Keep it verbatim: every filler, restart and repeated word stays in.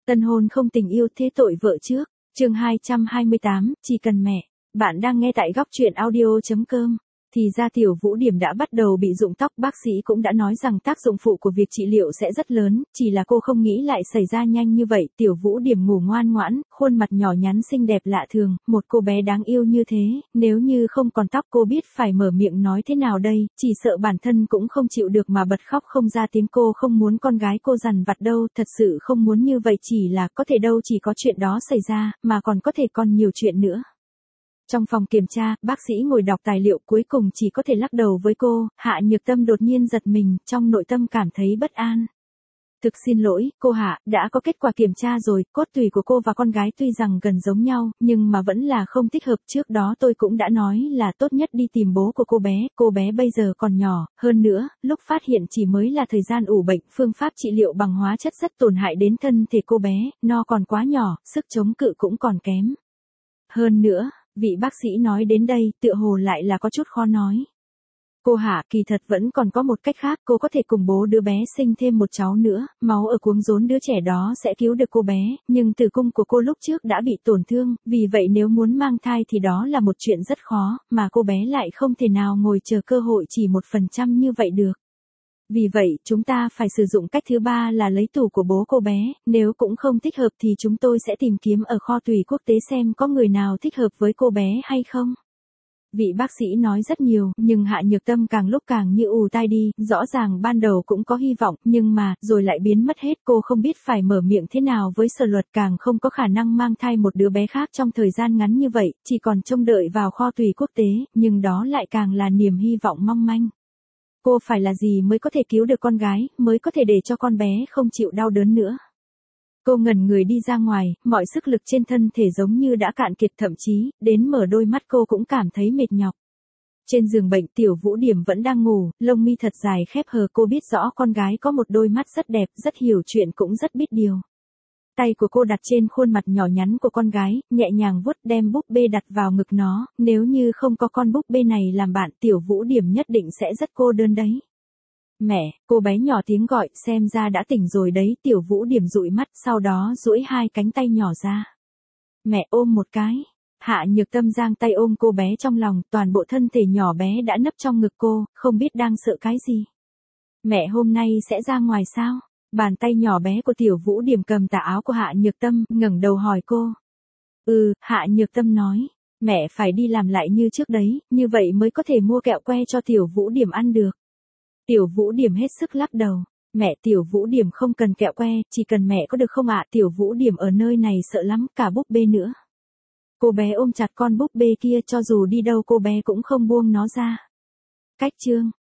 Tân hôn không tình yêu thế tội vợ trước. Chương hai trăm hai mươi tám, chỉ cần mẹ. Bạn đang nghe tại góc truyện audio chấm com. Thì ra Tiểu Vũ Điểm đã bắt đầu bị rụng tóc, bác sĩ cũng đã nói rằng tác dụng phụ của việc trị liệu sẽ rất lớn, chỉ là cô không nghĩ lại xảy ra nhanh như vậy. Tiểu Vũ Điểm ngủ ngoan ngoãn, khuôn mặt nhỏ nhắn xinh đẹp lạ thường, một cô bé đáng yêu như thế, nếu như không còn tóc cô biết phải mở miệng nói thế nào đây, chỉ sợ bản thân cũng không chịu được mà bật khóc không ra tiếng. Cô không muốn con gái cô dằn vặt đâu, thật sự không muốn như vậy, chỉ là có thể đâu chỉ có chuyện đó xảy ra, mà còn có thể còn nhiều chuyện nữa. Trong phòng kiểm tra, bác sĩ ngồi đọc tài liệu cuối cùng chỉ có thể lắc đầu với cô. Hạ Nhược Tâm đột nhiên giật mình, trong nội tâm cảm thấy bất an. Thực xin lỗi, cô Hạ, đã có kết quả kiểm tra rồi, cốt tủy của cô và con gái tuy rằng gần giống nhau, nhưng mà vẫn là không thích hợp. Trước đó tôi cũng đã nói là tốt nhất đi tìm bố của cô bé, cô bé bây giờ còn nhỏ, hơn nữa, lúc phát hiện chỉ mới là thời gian ủ bệnh, phương pháp trị liệu bằng hóa chất rất tổn hại đến thân thể cô bé, nó còn quá nhỏ, sức chống cự cũng còn kém. Hơn nữa, vị bác sĩ nói đến đây, tựa hồ lại là có chút khó nói. Cô Hạ, kỳ thật vẫn còn có một cách khác, cô có thể cùng bố đứa bé sinh thêm một cháu nữa, máu ở cuống rốn đứa trẻ đó sẽ cứu được cô bé, nhưng tử cung của cô lúc trước đã bị tổn thương, vì vậy nếu muốn mang thai thì đó là một chuyện rất khó, mà cô bé lại không thể nào ngồi chờ cơ hội chỉ một phần trăm như vậy được. Vì vậy, chúng ta phải sử dụng cách thứ ba là lấy tủ của bố cô bé, nếu cũng không thích hợp thì chúng tôi sẽ tìm kiếm ở kho tùy quốc tế xem có người nào thích hợp với cô bé hay không. Vị bác sĩ nói rất nhiều, nhưng Hạ Nhược Tâm càng lúc càng như ù tai đi, rõ ràng ban đầu cũng có hy vọng, nhưng mà, rồi lại biến mất hết. Cô không biết phải mở miệng thế nào với Sở Luật, càng không có khả năng mang thai một đứa bé khác trong thời gian ngắn như vậy, chỉ còn trông đợi vào kho tùy quốc tế, nhưng đó lại càng là niềm hy vọng mong manh. Cô phải là gì mới có thể cứu được con gái, mới có thể để cho con bé không chịu đau đớn nữa. Cô ngẩn người đi ra ngoài, mọi sức lực trên thân thể giống như đã cạn kiệt, thậm chí, đến mở đôi mắt cô cũng cảm thấy mệt nhọc. Trên giường bệnh, Tiểu Vũ Điểm vẫn đang ngủ, lông mi thật dài khép hờ. Cô biết rõ con gái có một đôi mắt rất đẹp, rất hiểu chuyện cũng rất biết điều. Tay của cô đặt trên khuôn mặt nhỏ nhắn của con gái, nhẹ nhàng vuốt, đem búp bê đặt vào ngực nó, nếu như không có con búp bê này làm bạn, Tiểu Vũ Điểm nhất định sẽ rất cô đơn đấy. Mẹ, cô bé nhỏ tiếng gọi, xem ra đã tỉnh rồi đấy. Tiểu Vũ Điểm dụi mắt, sau đó duỗi hai cánh tay nhỏ ra. Mẹ ôm một cái. Hạ Nhược Tâm giang tay ôm cô bé trong lòng, toàn bộ thân thể nhỏ bé đã nấp trong ngực cô, không biết đang sợ cái gì. Mẹ hôm nay sẽ ra ngoài sao? Bàn tay nhỏ bé của Tiểu Vũ Điểm cầm tà áo của Hạ Nhược Tâm, ngẩng đầu hỏi cô. Ừ, Hạ Nhược Tâm nói, mẹ phải đi làm lại như trước đấy, như vậy mới có thể mua kẹo que cho Tiểu Vũ Điểm ăn được. Tiểu Vũ Điểm hết sức lắc đầu. Mẹ, Tiểu Vũ Điểm không cần kẹo que, chỉ cần mẹ có được không ạ? Tiểu Vũ Điểm ở nơi này sợ lắm, cả búp bê nữa. Cô bé ôm chặt con búp bê kia, cho dù đi đâu cô bé cũng không buông nó ra. Cách chương